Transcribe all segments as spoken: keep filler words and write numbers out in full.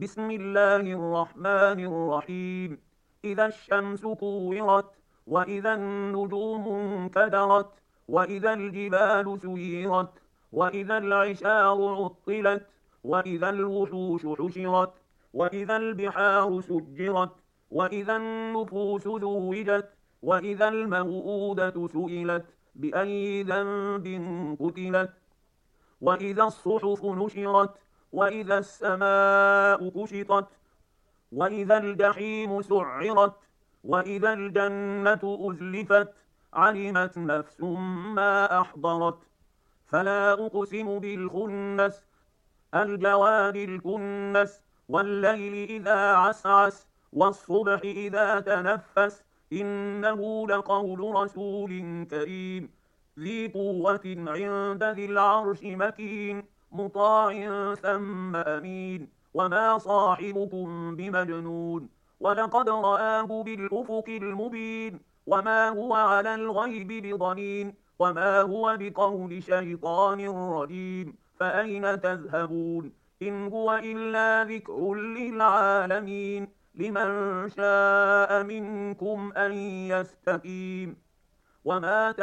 بسم الله الرحمن الرحيم. إذا الشمس كورت، وإذا النجوم انكدرت، وإذا الجبال سيرت، وإذا العشار عطلت، وإذا الوحوش حشرت، وإذا البحار سجرت، وإذا النفوس زوجت، وإذا الموءودة سئلت بأي ذنب قتلت، وإذا الصحف نشرت، وإذا السماء كشطت، وإذا الجحيم سعرت، وإذا الجنة أزلفت، علمت نفس ما أحضرت. فلا أقسم بالخنس، الجوار الكنس، والليل إذا عسعس، والصبح إذا تنفس، إنه لقول رسول كريم ذي قوة عند ذي العرش مكين، مطاع ثم أمين. وما صاحبكم بمجنون، ولقد رآه بالأفق المبين، وما هو على الغيب بضنين، وما هو بقول شيطان رجيم. فأين تذهبون؟ إن هو إلا ذكر للعالمين، لمن شاء منكم أن يستقيم. وما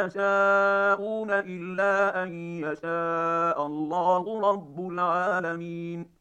تشاءون إلا أن يشاء الله رب العالمين.